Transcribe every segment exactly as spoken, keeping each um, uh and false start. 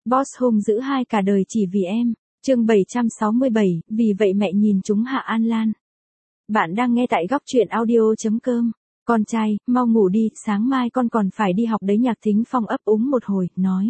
Boss hung dữ hai cả đời chỉ vì em. Chương bảy trăm sáu mươi bảy, vì vậy mẹ nhìn trúng Hạ An Lan. Bạn đang nghe tại góc truyện audio chấm com. Con trai, mau ngủ đi, sáng mai con còn phải đi học đấy. Nhạc Thính Phong ấp úng một hồi, nói.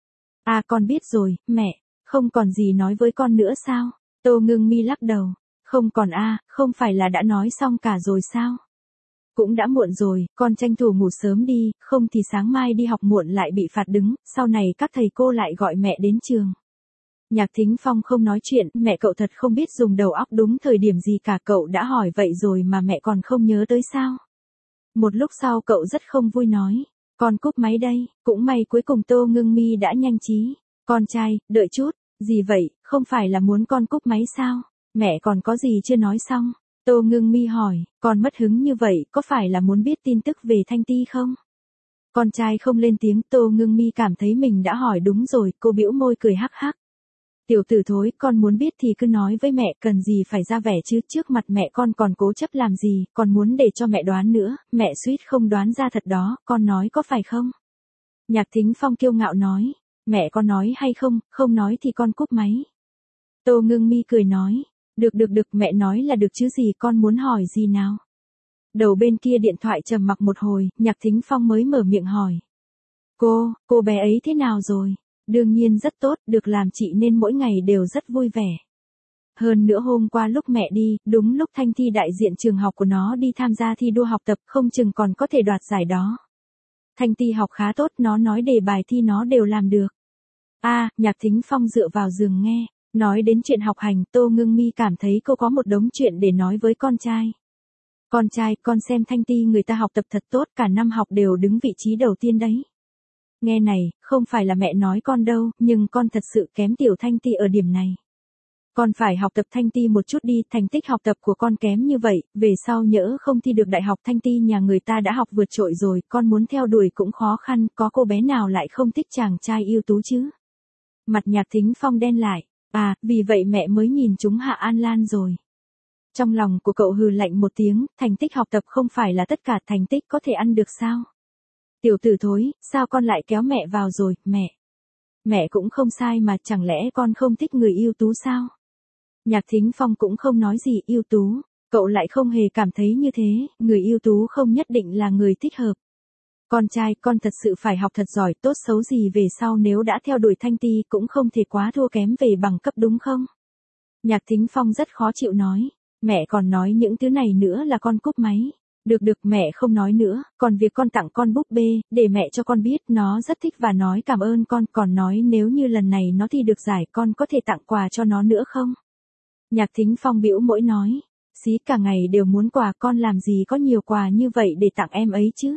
À con biết rồi, mẹ, không còn gì nói với con nữa sao? Tô Ngưng Mi lắc đầu. Không còn a, à, không phải là đã nói xong cả rồi sao? Cũng đã muộn rồi, con tranh thủ ngủ sớm đi, không thì sáng mai đi học muộn lại bị phạt đứng, sau này các thầy cô lại gọi mẹ đến trường. Nhạc Thính Phong không nói chuyện, mẹ cậu thật không biết dùng đầu óc đúng thời điểm gì cả. Cậu đã hỏi vậy rồi mà mẹ còn không nhớ tới sao? Một lúc sau cậu rất không vui nói, con cúp máy đây. Cũng may cuối cùng Tô Ngưng Mi đã nhanh trí. Con trai, đợi chút, gì vậy, không phải là muốn con cúp máy sao? Mẹ còn có gì chưa nói xong? Tô Ngưng Mi hỏi, con mất hứng như vậy, có phải là muốn biết tin tức về Thanh Ti không? Con trai không lên tiếng. Tô Ngưng Mi cảm thấy mình đã hỏi đúng rồi, cô bĩu môi cười hắc hắc. Tiểu tử thối, con muốn biết thì cứ nói với mẹ, cần gì phải ra vẻ chứ, trước mặt mẹ con còn cố chấp làm gì, còn muốn để cho mẹ đoán nữa, mẹ suýt không đoán ra thật đó, con nói có phải không? Nhạc Thính Phong kiêu ngạo nói, mẹ con nói hay không, không nói thì con cúp máy. Tô Ngưng Mi cười nói, được được được, mẹ nói là được chứ gì, con muốn hỏi gì nào? Đầu bên kia điện thoại trầm mặc một hồi, Nhạc Thính Phong mới mở miệng hỏi. Cô, cô bé ấy thế nào rồi? Đương nhiên rất tốt, được làm chị nên mỗi ngày đều rất vui vẻ. Hơn nữa hôm qua lúc mẹ đi, đúng lúc Thanh Ti đại diện trường học của nó đi tham gia thi đua học tập, không chừng còn có thể đoạt giải đó. Thanh Ti học khá tốt, nó nói đề bài thi nó đều làm được. A, à, Nhạc Thính Phong dựa vào giường nghe. Nói đến chuyện học hành, Tô Ngưng Mi cảm thấy cô có một đống chuyện để nói với con trai. Con trai, con xem Thanh Ti người ta học tập thật tốt, cả năm học đều đứng vị trí đầu tiên đấy. Nghe này, không phải là mẹ nói con đâu, nhưng con thật sự kém tiểu Thanh Ti ở điểm này. Con phải học tập Thanh Ti một chút đi, thành tích học tập của con kém như vậy, về sau nhỡ không thi được đại học. Thanh Ti nhà người ta đã học vượt trội rồi, con muốn theo đuổi cũng khó khăn, có cô bé nào lại không thích chàng trai ưu tú chứ? Mặt Nhạc Thính Phong đen lại. À, vì vậy mẹ mới nhìn trúng Hạ An Lan rồi. Trong lòng của cậu hừ lạnh một tiếng, thành tích học tập không phải là tất cả, thành tích có thể ăn được sao? Tiểu tử thối, sao con lại kéo mẹ vào rồi, mẹ? Mẹ cũng không sai mà, chẳng lẽ con không thích người ưu tú sao? Nhạc Thính Phong cũng không nói gì ưu tú, cậu lại không hề cảm thấy như thế, người ưu tú không nhất định là người thích hợp. Con trai, con thật sự phải học thật giỏi, tốt xấu gì về sau nếu đã theo đuổi Thanh Ti cũng không thể quá thua kém về bằng cấp đúng không? Nhạc Thính Phong rất khó chịu nói, mẹ còn nói những thứ này nữa là con cúp máy. Được được, mẹ không nói nữa, còn việc con tặng con búp bê, để mẹ cho con biết, nó rất thích và nói cảm ơn con, còn nói nếu như lần này nó thi được giải con có thể tặng quà cho nó nữa không? Nhạc Thính Phong bĩu môi nói, xí cả ngày đều muốn quà, con làm gì có nhiều quà như vậy để tặng em ấy chứ?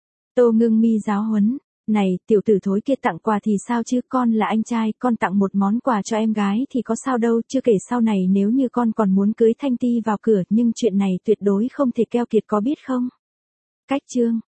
Tô Ngưng Mi giáo huấn, này, tiểu tử thối kia, tặng quà thì sao chứ, con là anh trai, con tặng một món quà cho em gái thì có sao đâu, chưa kể sau này nếu như con còn muốn cưới Thanh Ti vào cửa, nhưng chuyện này tuyệt đối không thể keo kiệt có biết không? Cách chương